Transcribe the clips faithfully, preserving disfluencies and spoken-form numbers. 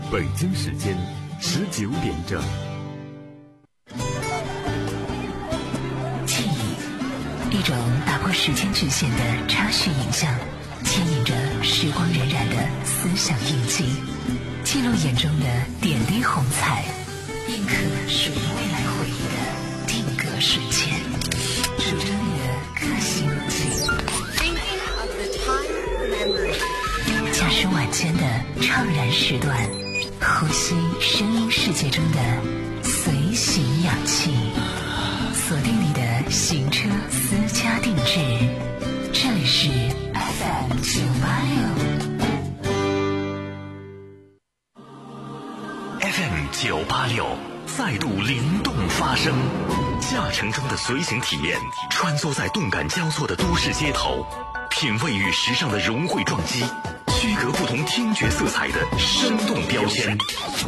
北京时间十九点整。 记忆，一种打破时间局限的插叙影像，牵引着时光荏苒的思想印记，记录眼中的点滴红彩，印刻属于未来回忆的定格瞬间，数着你的刻心记。驾驶晚间的怅然时段，呼吸声音世界中的随行氧气，锁定你的行车私家定制，这里是 F M 九八六 F M 九八六再度灵动发声，驾乘中的随行体验，穿梭在动感交错的都市街头，品味与时尚的融汇撞击，区隔不同听觉色彩的生动标签，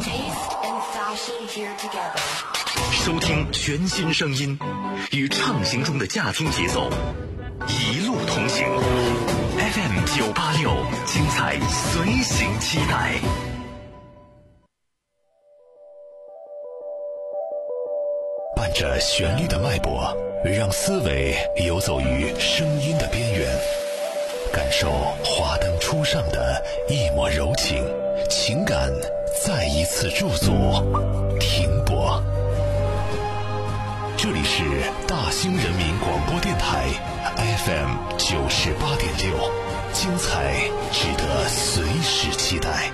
收听全新声音，与畅行中的驾听节奏一路同行。 F M 九八六，精彩随行期待。伴着旋律的脉搏，让思维游走于声音的边缘，感受华灯初上的一抹柔情，情感再一次驻足停泊。这里是大兴人民广播电台 F M 九十八点六，精彩值得随时期待。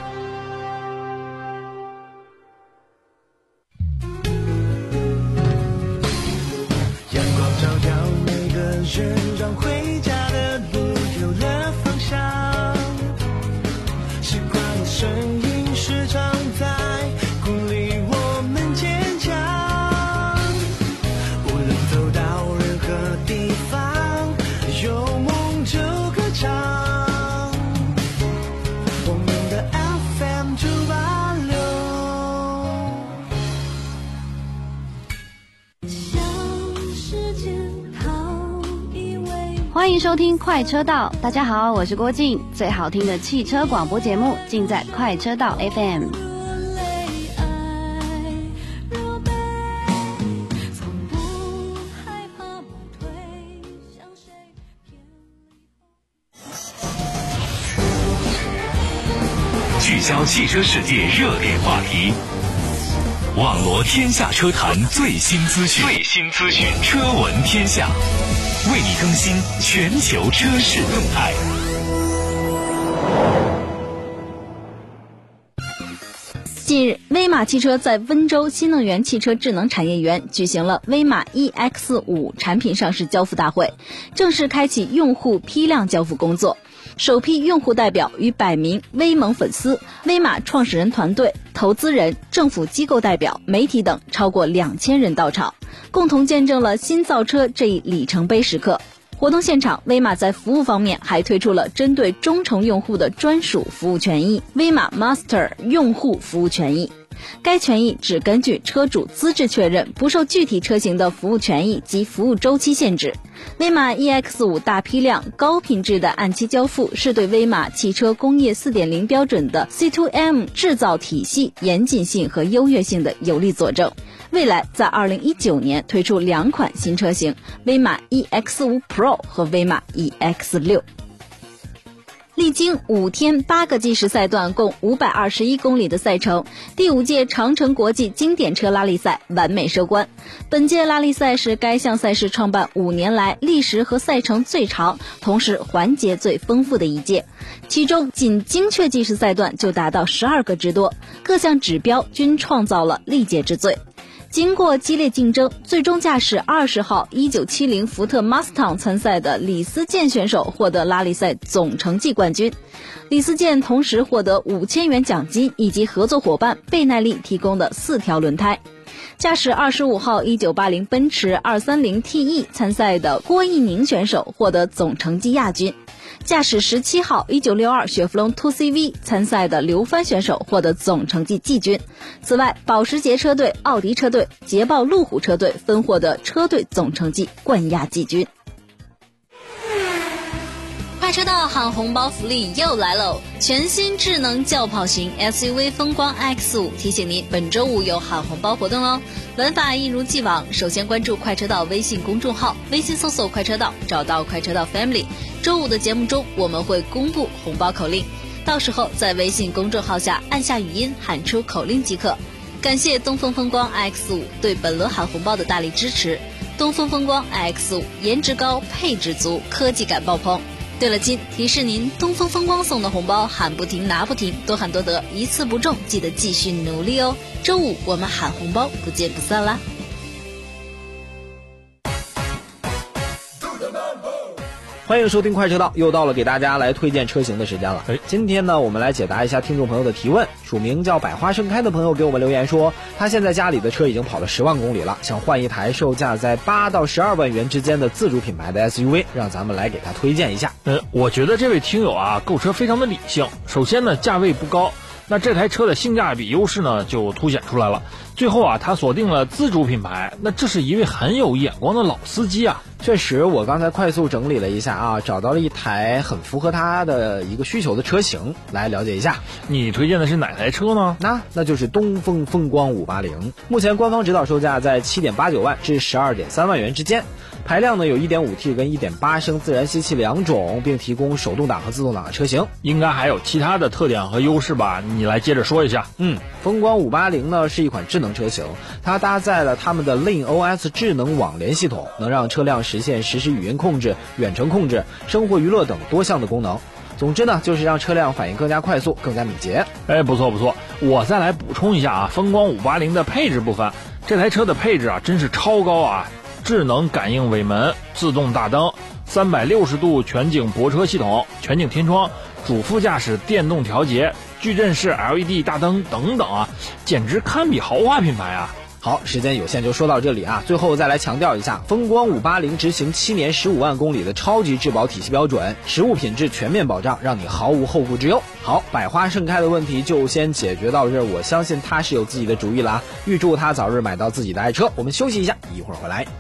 阳光照耀每个人，让回家的路有了方向。习惯的声音时常在鼓励我们坚强。无论走到任何地方，有梦就歌唱。我们的 F M 九八六。 欢迎收听快车道，大家好，我是郭靖，最好听的汽车广播节目尽在快车道 F M。 聚焦汽车世界热点话题，网罗天下车坛最新资讯，最新资讯，车闻天下，为你更新全球车市动态。 近日，威马汽车在温州新能源汽车智能产业园举行了威马 E X 五 产品上市交付大会，正式开启用户批量交付工作。首批用户代表与百名威盟粉丝、威马创始人团队、投资人、政府机构代表、媒体等超过两千人到场，共同见证了新造车这一里程碑时刻。活动现场，威马在服务方面还推出了针对忠诚用户的专属服务权益——威马 Master 用户服务权益。该权益只根据车主资质确认，不受具体车型的服务权益及服务周期限制。威马 E X 五 大批量高品质的按期交付，是对威马汽车工业 四点零 标准的 C to M 制造体系严谨性和优越性的有力佐证。未来在二零一九年推出两款新车型，威马 E X 五 Pro 和威马 E X 六。历经五天八个计时赛段，共五百二十一公里的赛程，第五届长城国际经典车拉力赛完美收官。本届拉力赛是该项赛事创办五年来历时和赛程最长，同时环节最丰富的一届。其中仅精确计时赛段就达到十二个之多，各项指标均创造了历届之最。经过激烈竞争，最终驾驶二十号一九七零福特 Mustang 参赛的李思健选手获得拉力赛总成绩冠军。李思健同时获得五千元奖金以及合作伙伴倍耐力提供的四条轮胎。驾驶二十五号一九八零奔驰二三零 T E 参赛的郭义宁选手获得总成绩亚军。驾驶十七号一九六二雪佛龙 two C V 参赛的刘帆选手获得总成绩季军。此外，保时捷车队、奥迪车队、捷豹路虎车队分获得车队总成绩冠亚季军。 快车道喊红包福利又来喽！全新智能轿跑型 S U V 风光 X 五 提醒您，本周五有喊红包活动哦。玩法一如既往，首先关注快车道微信公众号，微信搜索快车道，找到快车道 Family。周五的节目中，我们会公布红包口令，到时候在微信公众号下按下语音喊出口令即可。感谢东风风光 X 五 对本轮喊红包的大力支持。东风风光 X 五 颜值高，配置足，科技感爆棚。对了，亲，提示您，东风风光送的红包喊不停拿不停，多喊多得，一次不中记得继续努力哦。周五我们喊红包，不见不散啦！ 欢迎收听快车道，又到了给大家来推荐车型的时间了。 哎， 今天呢，我们来解答一下听众朋友的提问。署名叫百花盛开的朋友给我们留言说，他现在家里的车已经跑了十万公里了，想换一台售价在八到十二万元之间的自主品牌的 S U V， 让咱们来给他推荐一下。 呃，我觉得这位听友啊，购车非常的理性。首先呢，价位不高，那这台车的性价比优势呢就凸显出来了。最后啊，他锁定了自主品牌，那这是一位很有眼光的老司机啊。 确实，我刚才快速整理了一下啊，找到了一台很符合他的一个需求的车型，来了解一下。 你推荐的是哪台车呢？ 那那就是东风风光五八零，目前官方指导售价在 七点八九万至十二点三万元之间。排量呢有 一点五 T 跟 一点八 升自然吸气两种，并提供手动挡和自动挡的车型。 应该还有其他的特点和优势吧？你来接着说一下。 嗯，风光五八零呢是一款智能车型，它搭载了他们的 Lin O S 智能网联系统，能让车辆实现实时语音控制、远程控制、生活娱乐等多项的功能。总之呢，就是让车辆反应更加快速、更加敏捷。 哎，不错不错，我再来补充一下啊，风光五八零的配置部分，这台车的配置啊真是超高啊！智能感应尾门、自动大灯、三百六十度全景泊车系统、全景天窗、主副驾驶电动调节、矩阵式 L E D 大灯等等啊，简直堪比豪华品牌啊！ 好，时间有限就说到这里啊。最后再来强调一下，风光五八零执行七年十五万公里的超级质保体系标准，实物品质全面保障，让你毫无后顾之忧。好，百花盛开的问题就先解决到这儿，我相信他是有自己的主意了啊，预祝他早日买到自己的爱车。我们休息一下，一会儿回来。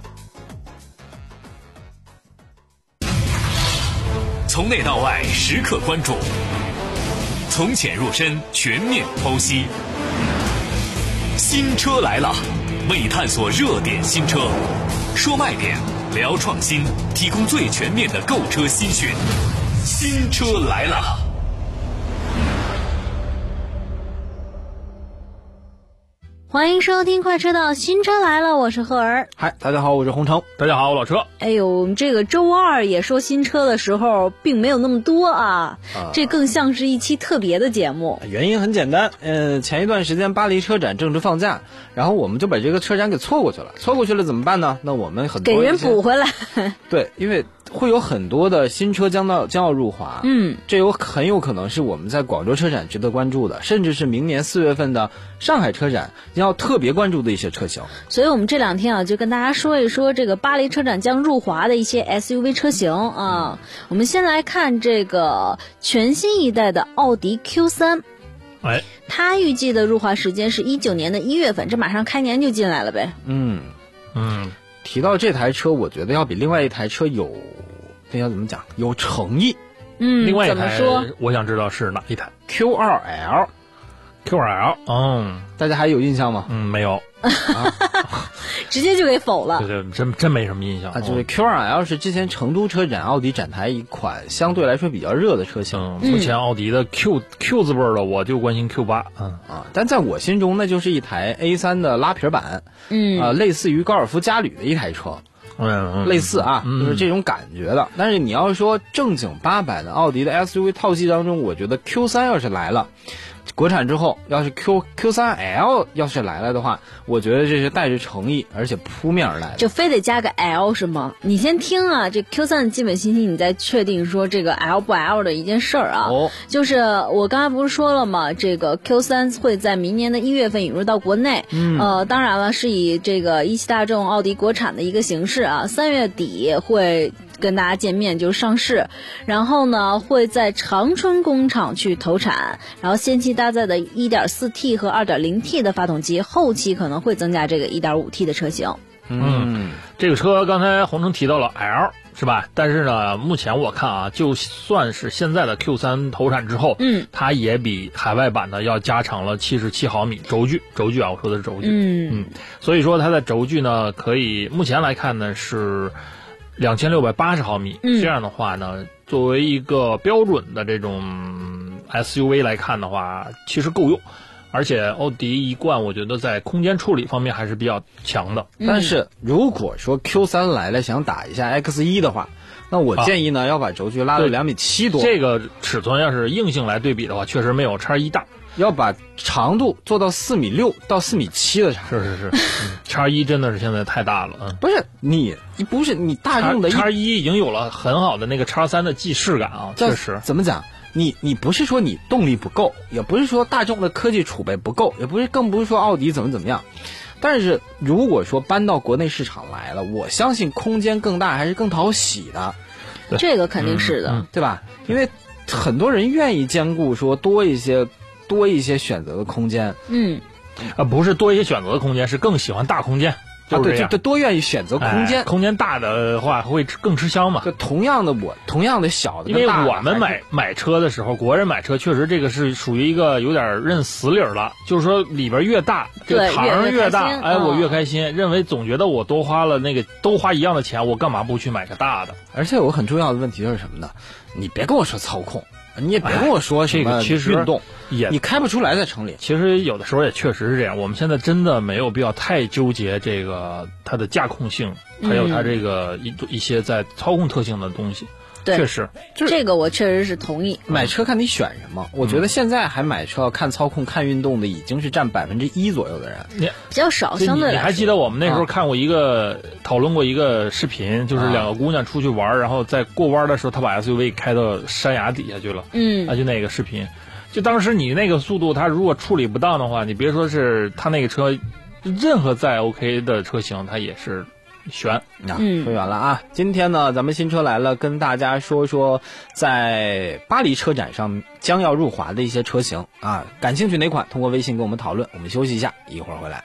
从内到外时刻关注，从浅入深全面剖析。新车来了，为探索热点新车，说卖点，聊创新，提供最全面的购车新讯。新车来了。 欢迎收听快车道，新车来了，我是赫儿。 嗨，大家好，我是洪城。 大家好，我老车。 哎呦，这个周二也说新车的时候并没有那么多啊，啊这更像是一期特别的节目。 原因很简单，呃，前一段时间巴黎车展正值放假，然后我们就把这个车展给错过去了。错过去了怎么办呢？那我们很多给人补回来。 对，因为会有很多的新车将到将要入华， 嗯， 这有很有可能是我们在广州车展值得关注的，甚至是明年四月份的上海车展要特别关注的一些车型。 所以我们这两天啊，就跟大家说一说这个巴黎车展将入华的一些 S U V 车型啊。嗯、我们先来看这个全新一代的奥迪 Q 三。 哎， 它预计的入华时间是一九年的一月份，这马上开年就进来了呗。 嗯嗯。 提到这台车，我觉得要比另外一台车有，这要怎么讲？有诚意。 嗯， 另外一台怎么说？ 我想知道是哪一台 ？Q 二 L。 Q 二 L， 嗯， 大家还有印象吗？ 嗯，没有， 啊、直接就给否了。 对对，真真没什么印象啊。就是 Q 二 L 是之前成都车展奥迪展台一款相对来说比较热的车型。 嗯，目前奥迪的 Q、嗯、Q 字辈的我就关心 Q 八，嗯啊，但在我心中那就是一台 A 三的拉皮版， 嗯啊，类似于高尔夫嘉旅的一台车。 嗯, 嗯， 类似啊、 嗯， 就是这种感觉的。但是你要说正经八百的奥迪的 S U V 套系当中，我觉得 Q 三要是来了。国产之后，要是 Q Q 三 L 要是来了的话，我觉得这是带着诚意，而且扑面而来的。 就非得加个 L 是吗？你先听啊，这 Q 三的基本信息，你再确定说这个 L 不 L 的一件事儿啊。 哦， 就是我刚才不是说了吗？这个 Q 三会在明年的一月份引入到国内。 嗯， 呃，当然了，是以这个一汽大众奥迪国产的一个形式啊，三月底会跟大家见面，就是上市，然后呢会在长春工厂去投产，然后先期搭载的 一点四 T 和 二点零 T 的发动机，后期可能会增加这个 一点五 T 的车型。 嗯，这个车刚才洪城提到了 L 是吧？但是呢，目前我看啊，就算是现在的 Q 三 投产之后， 嗯， 它也比海外版的要加长了七十七毫米轴距，轴距啊，我说的是轴距， 嗯嗯，所以说它的轴距呢，可以目前来看呢是两千六百八十毫米， 嗯， 这样的话呢，作为一个标准的这种 S U V 来看的话，其实够用。而且奥迪一贯我觉得在空间处理方面还是比较强的。 但是如果说 Q 三 来了想打一下 X 一 的话，那我建议呢、啊、要把轴距拉到两米七多。 这个尺寸要是硬性来对比的话，确实没有 X 一 大。 要把长度做到四米六到四米七的长度。 是是是，嗯、X 一 真的是现在太大了。嗯， 不是你，不是你大众的 X 一 已经有了很好的那个 X 三 的既视感啊，确实。 怎么讲？你你不是说你动力不够，也不是说大众的科技储备不够，也不是更不是说奥迪怎么怎么样。但是如果说搬到国内市场来了，我相信空间更大还是更讨喜的。 这个肯定是的、 嗯嗯， 对吧？因为很多人愿意兼顾说多一些多一些选择的空间。 嗯， 啊，不是多一些选择的空间，是更喜欢大空间。 啊，对，就多愿意选择空间、 哎，空间大的话会更吃香嘛。 就同样的我，同样的小的， 因为我们买买车的时候，国人买车确实这个是属于一个有点认死理了，就是说里边越大，这个堂越大， 越哎，我越开心、嗯，认为总觉得我多花了那个都花一样的钱，我干嘛不去买个大的？ 而且有个很重要的问题就是什么呢？你别跟我说操控。你也别跟我说什么运动， 也你开不出来在城里。 其实有的时候也确实是这样。我们现在真的没有必要太纠结这个它的驾控性，还有它这个一一些在操控特性的东西。 对， 确实， 这个我确实是同意。 买车看你选什么，我觉得现在还买车看操控、看运动的已经是占百分之一左右的人， 你比较少。相对来说， 你还记得我们那时候看过一个、啊、讨论过一个视频，就是两个姑娘出去玩，然后在过弯的时候，她把 S U V 开到山崖底下去了。 嗯， 啊，就那个视频，就当时你那个速度，它如果处理不当的话，你别说是它那个车，任何再 OK 的车型，它也是。悬啊，说远了啊！今天呢，咱们新车来了，跟大家说说在巴黎车展上将要入华的一些车型啊，感兴趣哪款？通过微信跟我们讨论。我们休息一下，一会儿回来。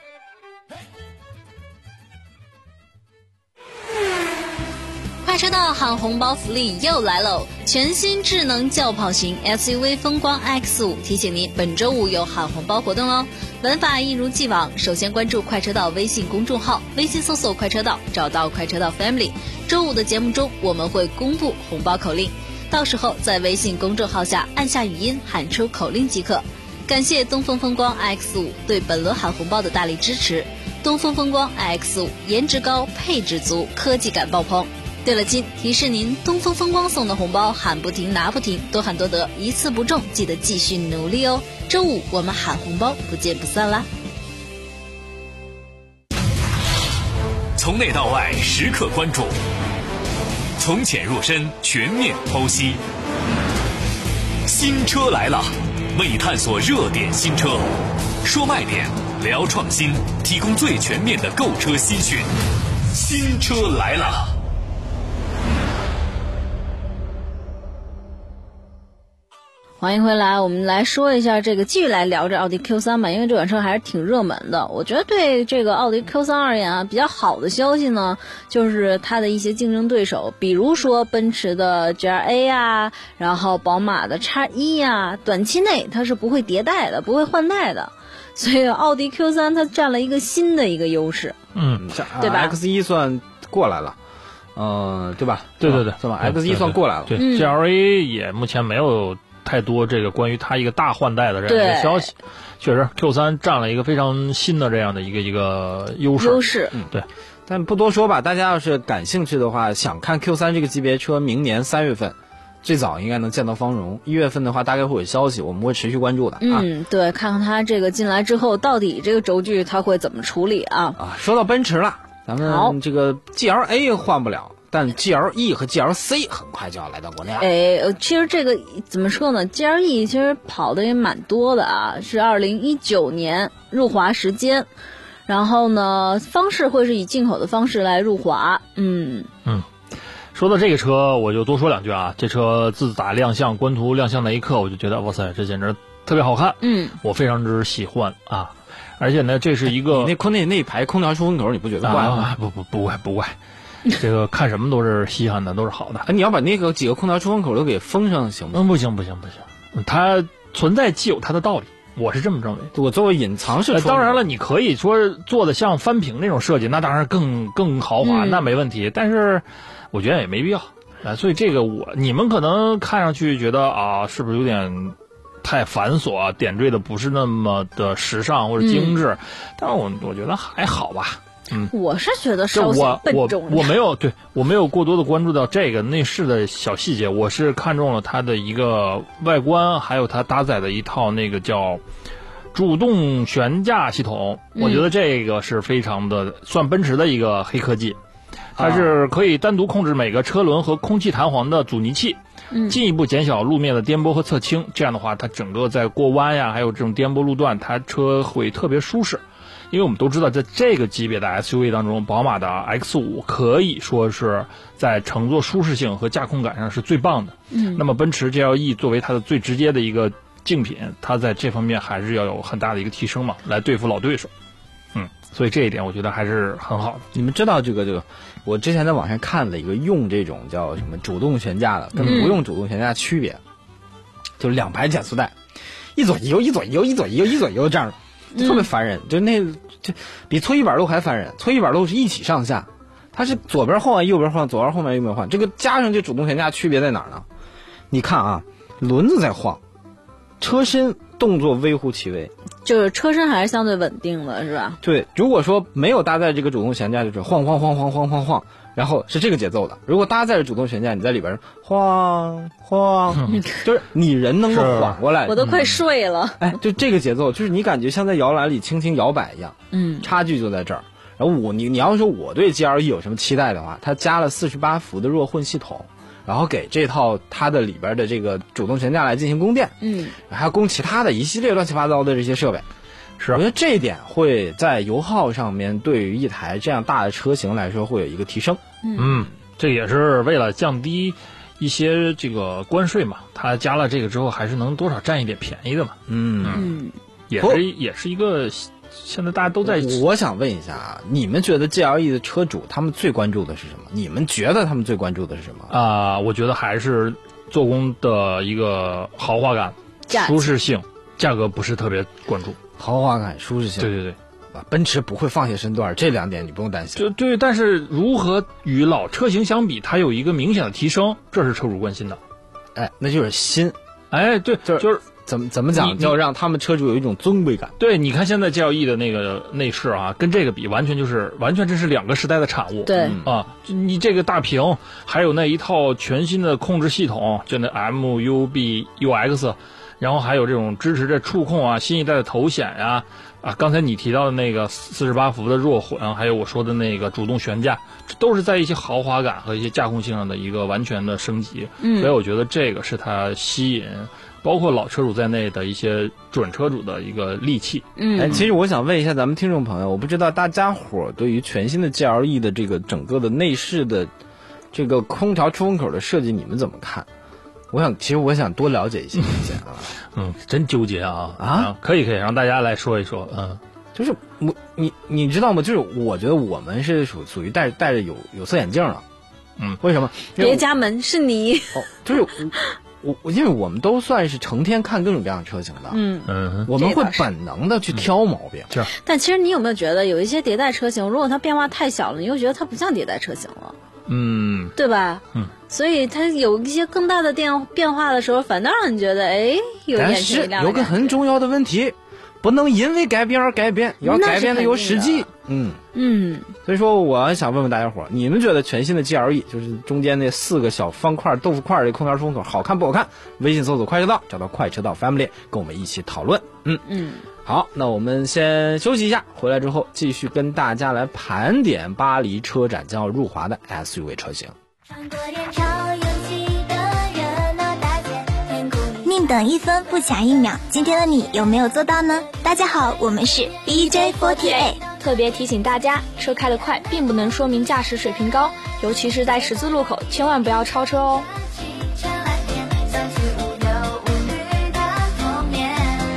快车道喊红包福利又来喽！全新智能轿跑型 S U V 风光 X 五 提醒您，本周五有喊红包活动哦。玩法一如既往，首先关注快车道微信公众号，微信搜索快车道，找到快车道 Family。周五的节目中，我们会公布红包口令，到时候在微信公众号下按下语音喊出口令即可。感谢东风风光 X 五 对本轮喊红包的大力支持。东风风光 X 五 颜值高，配置足，科技感爆棚。对了，亲，提示您，东风风光送的红包喊不停拿不停，多喊多得，一次不中记得继续努力哦。周五我们喊红包，不见不散啦！ 从内到外时刻关注，从浅入深全面剖析。新车来了，为探索热点新车，说卖点，聊创新，提供最全面的购车新讯。新车来了。 欢迎回来，我们来说一下这个，继续来聊这奥迪 Q 三 吧，因为这款车还是挺热门的。我觉得对这个奥迪 Q 三 而言啊，比较好的消息呢，就是它的一些竞争对手，比如说奔驰的 G L A 啊，然后宝马的 X 一 啊，短期内它是不会迭代的，不会换代的。所以奥迪 Q 三 它占了一个新的一个优势。 嗯， 对吧 ？X 一 算过来了。呃，对吧？ 对对对， 是吧 ？X 一 算过来了。 对, 对, 对、嗯、，G L A 也目前没有太多这个关于它一个大换代的这样一个消息。确实 Q 三 占了一个非常新的这样的一个一个优势。 优势， 嗯， 对。 但不多说吧，大家要是感兴趣的话，想看 Q 三 这个级别车，明年三月份最早应该能见到芳容，一月份的话大概会有消息，我们会持续关注的。 嗯， 啊、 对，看看它这个进来之后，到底这个轴距它会怎么处理啊？ 啊，说到奔驰了，咱们这个 G L A 换不了。但 G L E 和 G L C 很快就要来到国内了。 哎，其实这个怎么说呢 ？G L E 其实跑的也蛮多的啊，是二零一九年入华时间，然后呢，方式会是以进口的方式来入华。嗯嗯，说到这个车，我就多说两句啊。这车自打亮相官图亮相那一刻，我就觉得哇塞，这简直特别好看， 嗯， 我非常之喜欢啊。而且呢，这是一个你那空那那一排空调出风口，你不觉得怪吗？ 啊、不不不怪不怪，这个看什么都是稀罕的，都是好的。 哎，你要把那个几个空调出风口都给封上，行吗？ 嗯，不行不行不行，它存在既有它的道理。我是这么认为， 我作为隐藏式、 呃，当然了，你可以说做的像翻屏那种设计，那当然更更豪华， 嗯、 那没问题。但是我觉得也没必要啊。所以这个我你们可能看上去觉得啊，是不是有点太繁琐，点缀的不是那么的时尚或者精致？嗯、但是我我觉得还好吧。嗯， 我是觉得稍显笨重。 我我没有对我没有过多的关注到这个内饰的小细节，我是看中了它的一个外观，还有它搭载的一套那个叫主动悬架系统。 嗯、 我觉得这个是非常的算奔驰的一个黑科技，它是可以单独控制每个车轮和空气弹簧的阻尼器， 嗯， 进一步减小路面的颠簸和侧倾。这样的话，它整个在过弯呀，还有这种颠簸路段，它车会特别舒适。因为我们都知道，在这个级别的 S U V 当中，宝马的 X 五 可以说是在乘坐舒适性和驾控感上是最棒的。 嗯， 那么奔驰 G L E 作为它的最直接的一个竞品，它在这方面还是要有很大的一个提升嘛，来对付老对手。嗯，所以这一点我觉得还是很好的。 你们知道这个这个，我之前在网上看了一个用这种叫什么主动悬架的，跟不用主动悬架区别，嗯、就是两排减速带，一左一右，一左一右，一左一右，一左一右这样。特别烦人，就那就比搓衣板路还烦人。搓衣板路是一起上下，它是左边换完右边换，左边换完右边换。这个加上这主动悬架区别在哪儿呢？你看啊，轮子在晃，车身动作微乎其微， 就是车身还是相对稳定的，是吧？ 对，如果说没有搭载这个主动悬架，就是晃晃晃晃晃晃晃，然后是这个节奏的。如果搭载着主动悬架，你在里边晃晃，嗯、就是你人能够缓过来， 我都快睡了。 哎，就这个节奏，就是你感觉像在摇篮里轻轻摇摆一样。 嗯， 差距就在这儿。然后我你你要说我对 G L E 有什么期待的话，它加了四十八伏的弱混系统，然后给这套它的里边的这个主动悬架来进行供电， 嗯， 还要供其他的一系列乱七八糟的这些设备。 是， 我觉得这一点会在油耗上面对于一台这样大的车型来说会有一个提升。 嗯，这也是为了降低一些这个关税嘛，它加了这个之后还是能多少占一点便宜的嘛。 嗯嗯， 也是也是一个现在大家都在。 我想问一下啊，你们觉得 G L E 的车主他们最关注的是什么？你们觉得他们最关注的是什么？ 啊、呃，我觉得还是做工的一个豪华感、舒适性，价格不是特别关注。 豪华感、舒适性， 对对对， 啊，奔驰不会放下身段，这两点你不用担心。 就对，但是如何与老车型相比，它有一个明显的提升，这是车主关心的。 哎，那就是新。 哎，对， 就是就是怎么怎么讲，要让他们车主有一种尊贵感。 对，你看现在 G L E 的那个内饰啊，跟这个比，完全就是完全这是两个时代的产物。 对、 嗯、啊，你这个大屏，还有那一套全新的控制系统，就那 M U B U X。然后还有这种支持着触控啊，新一代的头显呀、啊，啊，刚才你提到的那个四十八伏的弱混，还有我说的那个主动悬架，这都是在一些豪华感和一些驾控性上的一个完全的升级。 嗯， 所以我觉得这个是它吸引包括老车主在内的一些准车主的一个利器。 嗯， 哎，其实我想问一下咱们听众朋友，我不知道大家伙对于全新的 G L E 的这个整个的内饰的这个空调出风口的设计，你们怎么看？我想，其实我想多了解一些意见啊。 嗯，真纠结啊啊！ 可以可以让大家来说一说。嗯， 就是我你你知道吗？就是我觉得我们是属属于戴戴着有有色眼镜了。 嗯， 为什么？ 别家门是你。 哦，就是我我因为我们都算是成天看各种各样的车型的。 嗯嗯， 我们会本能的去挑毛病。 是、嗯。 但其实你有没有觉得有一些迭代车型，如果它变化太小了，你又觉得它不像迭代车型了？ 嗯， 对吧？ 嗯， 所以它有一些更大的变变化的时候，反倒让你觉得，哎，有眼前一亮。 但是有个很重要的问题，不能因为改变而改变，要改变的有实际。嗯嗯， 所以说我想问问大家伙，你们觉得全新的 G L E 就是中间那四个小方块豆腐块的空调出风口好看不好看？微信搜索快车道，找到快车道 Family， 跟我们一起讨论。嗯嗯。 好，那我们先休息一下，回来之后继续跟大家来盘点巴黎车展将要入华的 S U V 车型。 宁等一分不抢一秒，今天的你有没有做到呢？大家好，我们是 B J 四十八。 特别提醒大家，车开得快并不能说明驾驶水平高，尤其是在十字路口，千万不要超车哦。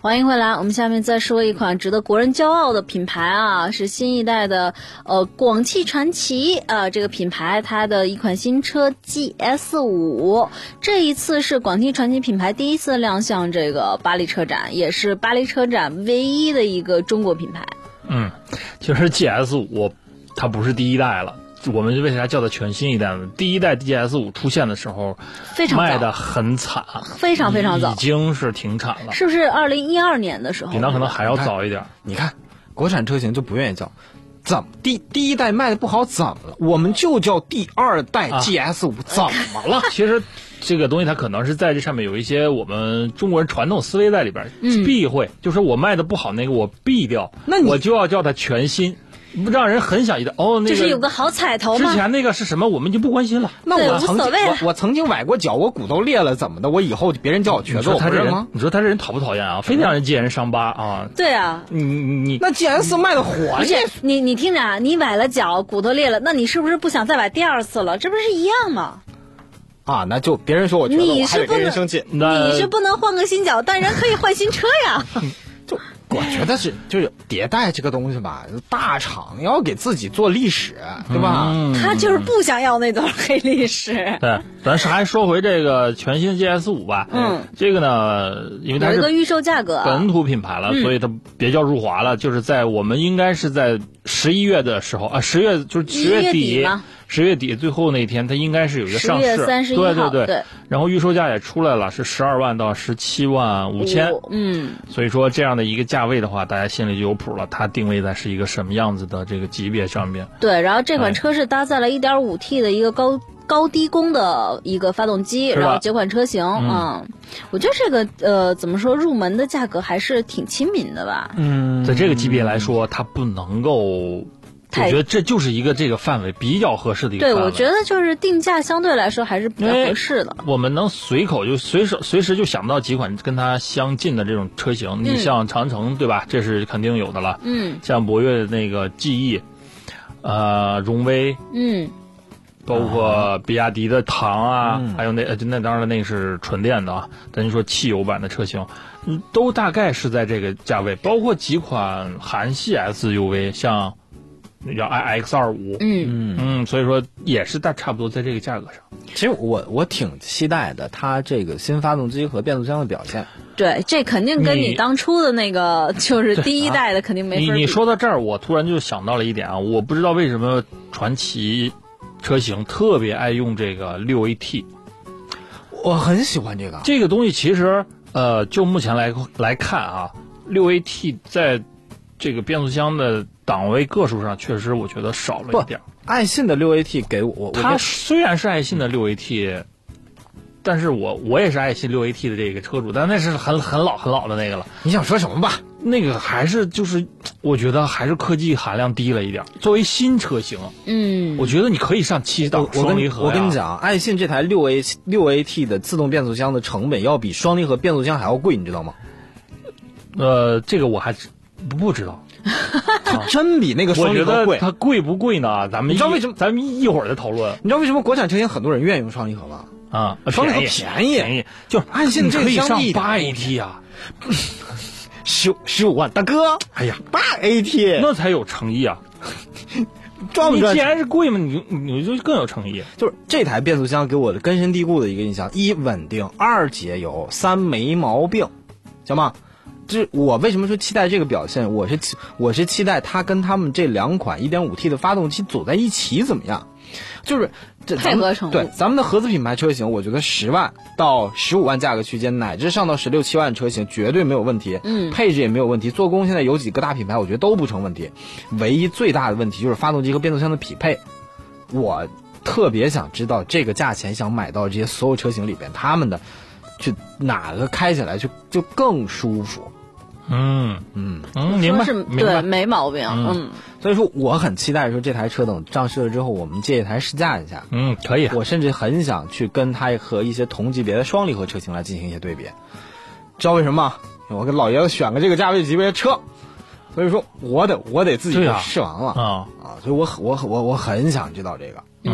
欢迎回来，我们下面再说一款值得国人骄傲的品牌啊，是新一代的呃广汽传祺啊、呃，这个品牌它的一款新车 G S 五， 这一次是广汽传祺品牌第一次亮相这个巴黎车展，也是巴黎车展唯一的一个中国品牌。 嗯，其实 G S 五 它不是第一代了。我们为啥叫它全新一代呢？第一代 G S 五 出现的时候， 非常卖的很惨， 非常非常早， 已经是停产了。 是不是二零一二年的时候？ 比那可能还要早一点。 你看，国产车型就不愿意叫，怎么第第一代卖的不好，怎么了？我们就叫第二代 G S 五、啊，怎么了？ 其实这个东西它可能是在这上面有一些我们中国人传统思维在里边，嗯、避讳，就是我卖的不好那个我避掉， 那你我就要叫它全新。不让人很想一的哦，那个就是有个好彩头吗？ 之前那个是什么，我们就不关心了。 那我曾经我我曾经崴过脚，我骨头裂了，怎么的？我以后别人叫我瘸子， 他这人吗？ 你说他这人讨不讨厌啊？非得让人揭人伤疤啊！ 对啊， 你你那 G S 卖的火， 而且你你听着啊，你崴了脚，骨头裂了，那你是不是不想再崴第二次了？这不是一样吗？ 啊，那就别人说我瘸子，我还得跟人生气。 你是不能换个新脚，但人可以换新车呀。 就我觉得是就是迭代这个东西吧，大厂要给自己做历史，对吧？ 嗯、他就是不想要那段黑历史。 对，咱是还说回这个全新 G S 五 吧。 嗯， 这个呢，因为它是有一个预售价格， 本土品牌了， 嗯、 所以它别叫入华了。就是在我们应该是在十一月的时候啊，十月就是十月底。十月底最后那一天，它应该是有一个上市， 十月三十一号， 对对对, 对。 然后预售价也出来了，是十二万到十七万五千， 嗯。 所以说这样的一个价位的话，大家心里就有谱了，它定位在是一个什么样子的这个级别上面。 对，然后这款车是搭载了 一点五 T 的一个高高低功的一个发动机，然后几款车型，嗯，嗯我觉得这个呃怎么说，入门的价格还是挺亲民的吧。 嗯，在这个级别来说，它不能够。我觉得这就是一个这个范围比较合适的一个范围。 对，我觉得就是定价相对来说还是比较合适的。 我们能随口就随手随时就想到几款跟它相近的这种车型，嗯、你像长城对吧？这是肯定有的了。 嗯。 像博越的那个 G E， 呃，荣威， 嗯， 包括比亚迪的唐啊， 嗯、 还有那那当然那个是纯电的啊，咱就说汽油版的车型，嗯，都大概是在这个价位。包括几款韩系 S U V， 像。那叫 I X 二十五， 嗯嗯，所以说也是大差不多在这个价格上。 其实我我挺期待的，它这个新发动机和变速箱的表现。 对，这肯定跟你当初的那个就是第一代的肯定没法比。 你你说到这儿，我突然就想到了一点啊，我不知道为什么传祺车型特别爱用这个六 A T， 我很喜欢这个。 这个东西其实呃，就目前来来看啊，六 A T 在这个变速箱的档位个数上确实我觉得少了一点。 爱信的六 A T 给我， 它虽然是爱信的六 A T， 但是我我也是爱信六 A T 的这个车主，但那是很很老很老的那个了。 你想说什么吧？ 那个还是就是我觉得还是科技含量低了一点。作为新车型， 嗯， 我觉得你可以上七档双离合。 我跟你讲，爱信这台六 A 六 A T 的自动变速箱的成本要比双离合变速箱还要贵，你知道吗？ 呃，这个我还不不知道。 它真比那个双离合贵。 它贵不贵呢？咱们你知道为什么？ 咱们一会儿再讨论。 你知道为什么国产车型很多人愿意用双离合吗？ 啊， 双离合便宜， 便宜，就爱信这可以上八八 A T 啊， 十十五万，大哥，哎呀，八 A T 那才有诚意啊！ 赚不赚？ 你既然是贵嘛，你你就更有诚意。 就是这台变速箱给我的根深蒂固的一个印象：一稳定，二节油，三没毛病，行吗？这我为什么说期待这个表现？我是我是期待它跟他们这两款 一点五 T 的发动机走在一起怎么样？就是这配合程度。 对咱们的合资品牌车型，我觉得十万到十五万价格区间，乃至上到十六七万车型绝对没有问题。 嗯， 配置也没有问题，做工现在有几个大品牌，我觉得都不成问题。唯一最大的问题就是发动机和变速箱的匹配。我特别想知道这个价钱想买到这些所有车型里边，他们的就哪个开起来就就更舒服。 嗯嗯嗯，明白，明白， 对，没毛病。嗯， 嗯所以说我很期待说这台车等上市了之后，我们借一台试驾一下。 嗯，可以。 我甚至很想去跟它和一些同级别的双离合车型来进行一些对比。知道为什么吗？我跟老爷子选个这个价位级别的车，所以说我得我得自己试完了啊啊！所以我我我我很想知道这个。 嗯，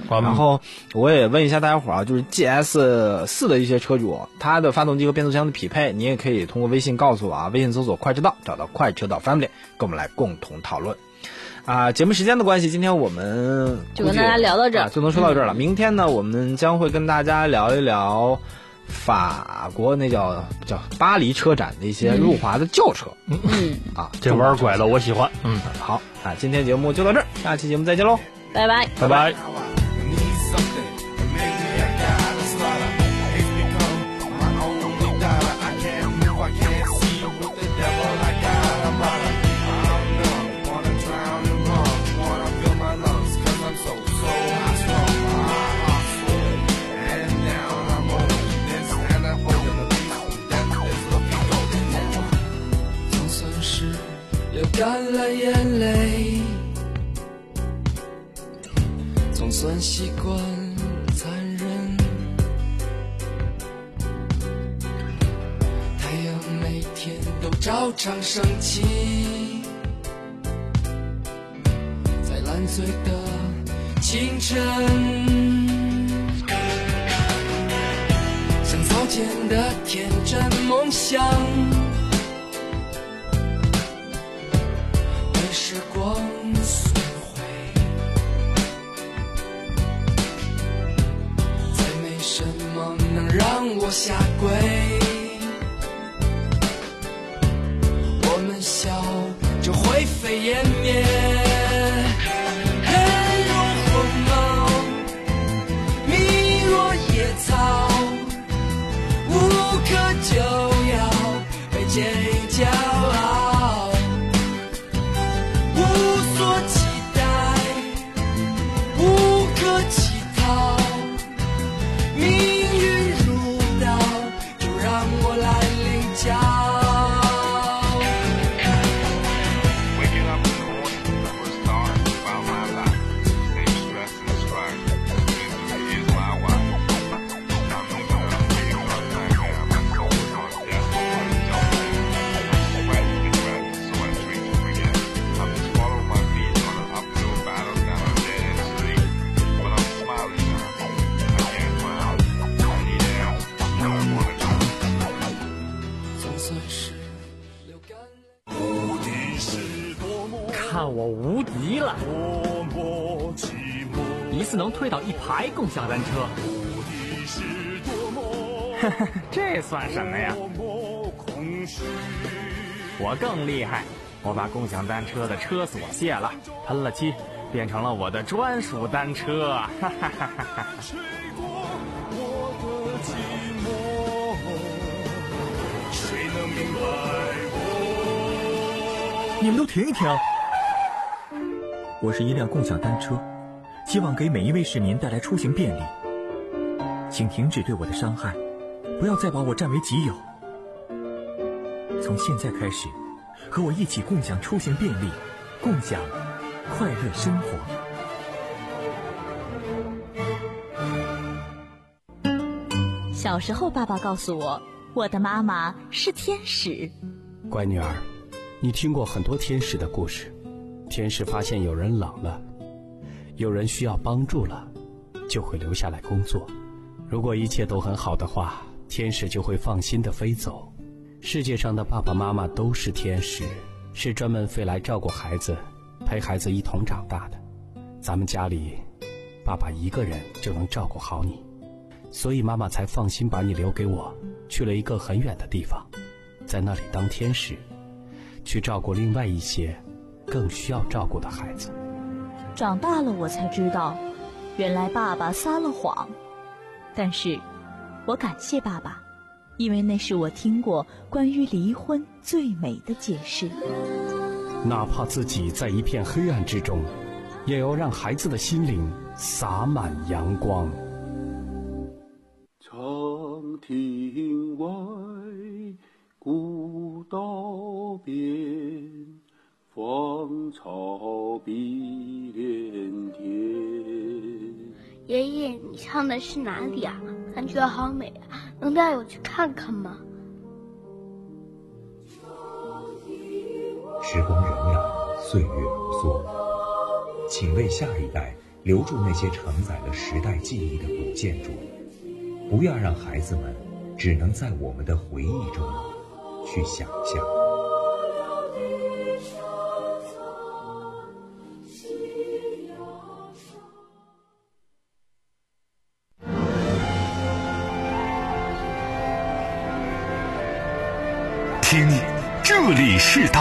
然后我也问一下大家伙啊，就是 G S 四 的一些车主，它的发动机和变速箱的匹配，你也可以通过微信告诉我啊，微信搜索快车道，找到快车道 Family， 跟我们来共同讨论。啊，节目时间的关系，今天我们就跟大家聊到这儿、 啊，就能说到这儿了。嗯、明天呢，我们将会跟大家聊一聊法国那叫叫巴黎车展的一些路滑的轿车。 嗯嗯啊，这玩拐的我喜欢。嗯， 好啊，今天节目就到这儿，下期节目再见喽， 拜拜， 拜拜。 干了眼泪，总算习惯残忍。太阳每天都照常升起，在烂醉的清晨，像早前的天真梦想。时光损毁，再没什么能让我下跪。我们笑着灰飞烟灭，黑若鸿毛，密若野草，无可救药，被建议骄傲。 看我无敌了！一次能推倒一排共享单车，这算什么呀？我更厉害，我把共享单车的车锁卸了，喷了漆，变成了我的专属单车。哈哈哈哈！ 你们都停一停！我是一辆共享单车，希望给每一位市民带来出行便利。请停止对我的伤害，不要再把我占为己有。从现在开始，和我一起共享出行便利，共享快乐生活。 小时候，爸爸告诉我，我的妈妈是天使。 乖女儿，你听过很多天使的故事。天使发现有人冷了，有人需要帮助了，就会留下来工作。如果一切都很好的话，天使就会放心地飞走。世界上的爸爸妈妈都是天使，是专门飞来照顾孩子，陪孩子一同长大的。咱们家里，爸爸一个人就能照顾好你，所以妈妈才放心把你留给我，去了一个很远的地方，在那里当天使，去照顾另外一些更需要照顾的孩子。 长大了我才知道，原来爸爸撒了谎，但是我感谢爸爸，因为那是我听过关于离婚最美的解释。 哪怕自己在一片黑暗之中，也要让孩子的心灵洒满阳光。 长亭外，古道边，芳草碧连天。 爷爷，你唱的是哪里啊？感觉好美啊，能带我去看看吗？ 时光荏苒，岁月如梭，请为下一代留住那些承载了时代记忆的古建筑，不要让孩子们只能在我们的回忆中去想象。 听，这里是大